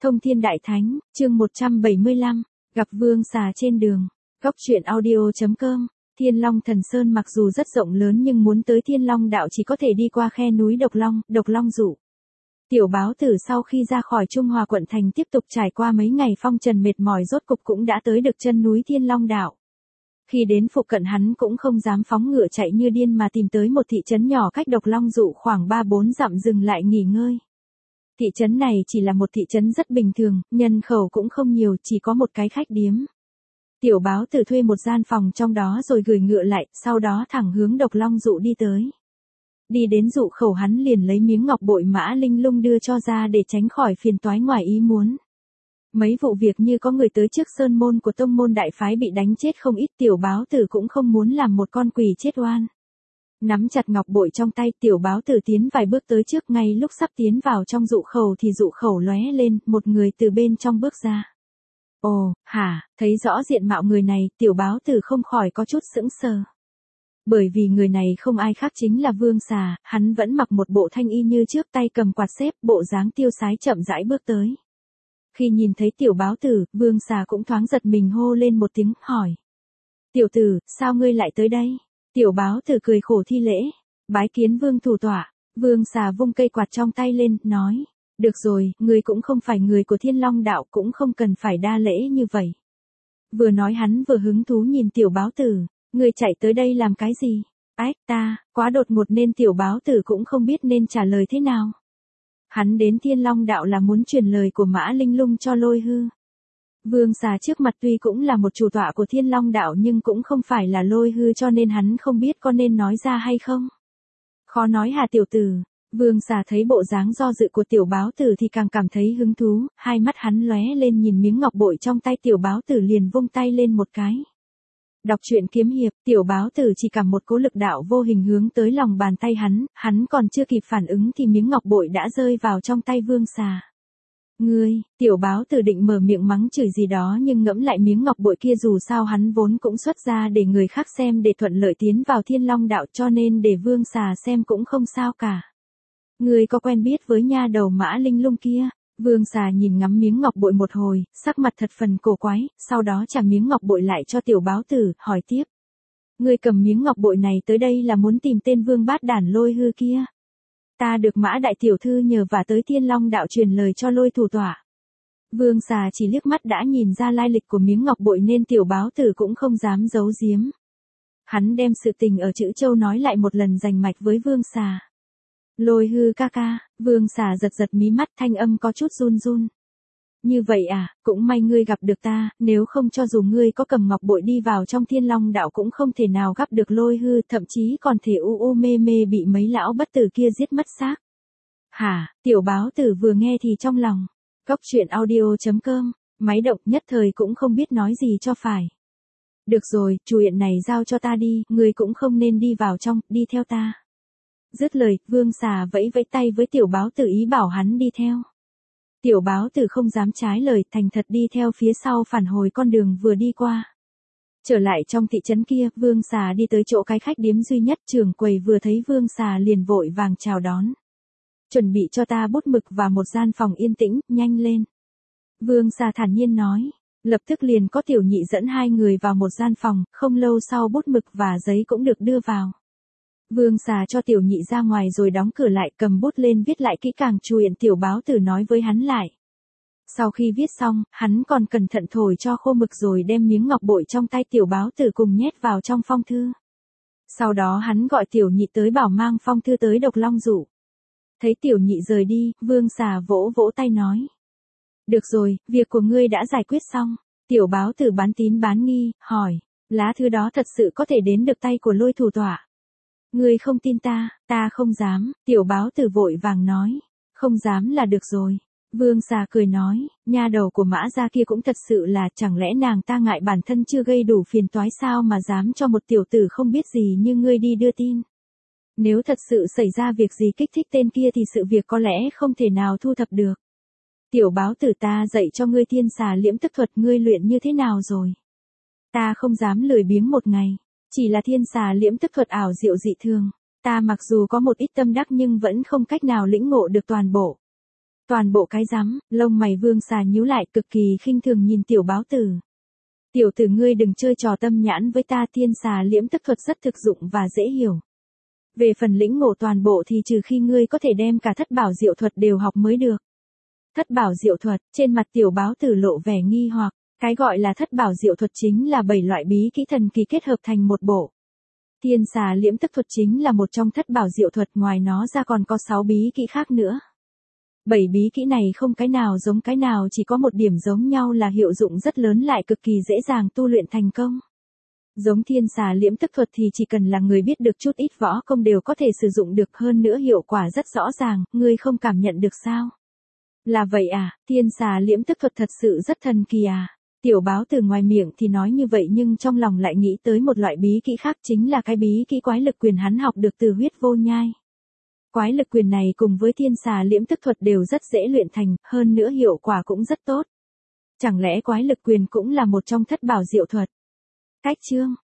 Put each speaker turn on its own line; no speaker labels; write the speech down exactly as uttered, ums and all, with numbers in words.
Thông Thiên Đại Thánh, chương một trăm bảy mươi lăm, gặp Vương Xà trên đường. Góc truyện audio chấm com. Thiên Long Thần Sơn mặc dù rất rộng lớn nhưng muốn tới Thiên Long đạo chỉ có thể đi qua khe núi Độc Long, Độc Long Dụ. Tiểu Báo Tử sau khi ra khỏi Trung Hòa quận thành tiếp tục trải qua mấy ngày phong trần mệt mỏi rốt cục cũng đã tới được chân núi Thiên Long đạo. Khi đến phụ cận hắn cũng không dám phóng ngựa chạy như điên mà tìm tới một thị trấn nhỏ cách Độc Long Dụ khoảng ba bốn dặm dừng lại nghỉ ngơi. Thị trấn này chỉ là một thị trấn rất bình thường, nhân khẩu cũng không nhiều, chỉ có một cái khách điếm. Tiểu Báo Tử thuê một gian phòng trong đó rồi gửi ngựa lại, sau đó thẳng hướng Độc Long Dụ đi tới. Đi đến dụ khẩu hắn liền lấy miếng ngọc bội Mã Linh Lung đưa cho ra để tránh khỏi phiền toái ngoài ý muốn. Mấy vụ việc như có người tới trước sơn môn của tông môn đại phái bị đánh chết không ít, Tiểu Báo Tử cũng không muốn làm một con quỷ chết oan. Nắm chặt ngọc bội trong tay, Tiểu Báo Tử tiến vài bước tới trước, ngay lúc sắp tiến vào trong dụ khẩu thì dụ khẩu lóe lên, một người từ bên trong bước ra. Ồ, hả, thấy rõ diện mạo người này, Tiểu Báo Tử không khỏi có chút sững sờ. Bởi vì người này không ai khác chính là Vương Xà, hắn vẫn mặc một bộ thanh y như trước, tay cầm quạt xếp, bộ dáng tiêu sái chậm rãi bước tới. Khi nhìn thấy Tiểu Báo Tử, Vương Xà cũng thoáng giật mình hô lên một tiếng, hỏi. Tiểu tử, sao ngươi lại tới đây? Tiểu Báo Tử cười khổ thi lễ, bái kiến Vương thủ tọa. Vương Xà vung cây quạt trong tay lên, nói. Được rồi, ngươi cũng không phải người của Thiên Long đạo, cũng không cần phải đa lễ như vậy. Vừa nói hắn vừa hứng thú nhìn Tiểu Báo Tử. Ngươi chạy tới đây làm cái gì? Ách ta, quá đột ngột nên Tiểu Báo Tử cũng không biết nên trả lời thế nào. Hắn đến Thiên Long đạo là muốn truyền lời của Mã Linh Lung cho Lôi Hư. Vương Xà trước mặt tuy cũng là một chủ tọa của Thiên Long đạo nhưng cũng không phải là Lôi Hư, cho nên hắn không biết có nên nói ra hay không. Khó nói hà tiểu tử. Vương Xà thấy bộ dáng do dự của Tiểu Báo Tử thì càng cảm thấy hứng thú, hai mắt hắn lóe lên nhìn miếng ngọc bội trong tay Tiểu Báo Tử liền vung tay lên một cái. Đọc truyện kiếm hiệp, Tiểu Báo Tử chỉ cảm một cỗ lực đạo vô hình hướng tới lòng bàn tay hắn, hắn còn chưa kịp phản ứng thì miếng ngọc bội đã rơi vào trong tay Vương Xà. Ngươi, Tiểu Báo Tử định mở miệng mắng chửi gì đó nhưng ngẫm lại miếng ngọc bội kia dù sao hắn vốn cũng xuất ra để người khác xem để thuận lợi tiến vào Thiên Long đạo, cho nên để Vương Xà xem cũng không sao cả. Ngươi có quen biết với nha đầu Mã Linh Lung kia? Vương Xà nhìn ngắm miếng ngọc bội một hồi, sắc mặt thật phần cổ quái, sau đó trả miếng ngọc bội lại cho Tiểu Báo Tử, hỏi tiếp. Ngươi cầm miếng ngọc bội này tới đây là muốn tìm tên Vương Bát Đản Lôi Hư kia. Ta được Mã đại tiểu thư nhờ và tới Thiên Long đạo truyền lời cho Lôi thủ tọa. Vương Xà chỉ liếc mắt đã nhìn ra lai lịch của miếng ngọc bội nên Tiểu Báo Tử cũng không dám giấu giếm. Hắn đem sự tình ở Trữ Châu nói lại một lần rành mạch với Vương Xà. Lôi Hư ca ca, Vương Xà giật giật mí mắt, thanh âm có chút run run. Như vậy à, cũng may ngươi gặp được ta, nếu không cho dù ngươi có cầm ngọc bội đi vào trong Thiên Long đạo cũng không thể nào gặp được Lôi Hư, thậm chí còn thể u u mê mê bị mấy lão bất tử kia giết mất xác. Hả, Tiểu Báo Tử vừa nghe thì trong lòng. Góc truyện audio chấm com, máy động nhất thời cũng không biết nói gì cho phải. Được rồi, chuyện này giao cho ta đi, ngươi cũng không nên đi vào trong, đi theo ta. Dứt lời, Vương Xà vẫy vẫy tay với Tiểu Báo Tử ý bảo hắn đi theo. Tiểu Báo Tử không dám trái lời, thành thật đi theo phía sau phản hồi con đường vừa đi qua. Trở lại trong thị trấn kia, Vương Xà đi tới chỗ cái khách điếm duy nhất, trưởng quầy vừa thấy Vương Xà liền vội vàng chào đón. Chuẩn bị cho ta bút mực và một gian phòng yên tĩnh, nhanh lên. Vương Xà thản nhiên nói. Lập tức liền có Tiểu Nhị dẫn hai người vào một gian phòng, không lâu sau bút mực và giấy cũng được đưa vào. Vương Xà cho Tiểu Nhị ra ngoài rồi đóng cửa lại, cầm bút lên viết lại kỹ càng chuyện Tiểu Báo Tử nói với hắn lại. Sau khi viết xong, hắn còn cẩn thận thổi cho khô mực rồi đem miếng ngọc bội trong tay Tiểu Báo Tử cùng nhét vào trong phong thư. Sau đó hắn gọi Tiểu Nhị tới bảo mang phong thư tới Độc Long Dụ. Thấy Tiểu Nhị rời đi, Vương Xà vỗ vỗ tay nói. Được rồi, việc của ngươi đã giải quyết xong. Tiểu Báo Tử bán tín bán nghi, hỏi, lá thư đó thật sự có thể đến được tay của Lôi thủ tọa? Ngươi không tin ta, ta không dám, Tiểu Báo Tử vội vàng nói. Không dám là được rồi. Vương Xà cười nói, nha đầu của Mã gia kia cũng thật sự là, chẳng lẽ nàng ta ngại bản thân chưa gây đủ phiền toái sao mà dám cho một tiểu tử không biết gì như ngươi đi đưa tin. Nếu thật sự xảy ra việc gì kích thích tên kia thì sự việc có lẽ không thể nào thu thập được. Tiểu Báo Tử, ta dạy cho ngươi Thiên Xà Liễm Tức Thuật, ngươi luyện như thế nào rồi? Ta không dám lười biếng một ngày. Chỉ là Thiên Xà Liễm Tức Thuật ảo diệu dị thường. Ta mặc dù có một ít tâm đắc nhưng vẫn không cách nào lĩnh ngộ được toàn bộ. Toàn bộ cái rắm, lông mày Vương Xà nhíu lại cực kỳ khinh thường nhìn tiểu báo tử. Tiểu tử ngươi đừng chơi trò tâm nhãn với ta, thiên xà liễm tức thuật rất thực dụng và dễ hiểu. Về phần lĩnh ngộ toàn bộ thì trừ khi ngươi có thể đem cả thất bảo diệu thuật đều học mới được. Thất bảo diệu thuật, trên mặt tiểu báo tử lộ vẻ nghi hoặc, cái gọi là thất bảo diệu thuật chính là bảy loại bí kỹ thần kỳ kết hợp thành một bộ. Thiên xà liễm tức thuật chính là một trong thất bảo diệu thuật, ngoài nó ra còn có sáu bí kỹ khác nữa. Bảy bí kỹ này không cái nào giống cái nào, chỉ có một điểm giống nhau là hiệu dụng rất lớn lại cực kỳ dễ dàng tu luyện thành công. Giống thiên xà liễm tức thuật thì chỉ cần là người biết được chút ít võ công đều có thể sử dụng được, hơn nữa hiệu quả rất rõ ràng, ngươi không cảm nhận được sao? Là vậy à, thiên xà liễm tức thuật thật sự rất thần kỳ à? Tiểu báo từ ngoài miệng thì nói như vậy nhưng trong lòng lại nghĩ tới một loại bí kỹ khác, chính là cái bí kỹ quái lực quyền hắn học được từ huyết vô nhai. Quái lực quyền này cùng với thiên xà liễm tức thuật đều rất dễ luyện thành, hơn nữa hiệu quả cũng rất tốt. Chẳng lẽ quái lực quyền cũng là một trong thất bảo diệu thuật? Cách chương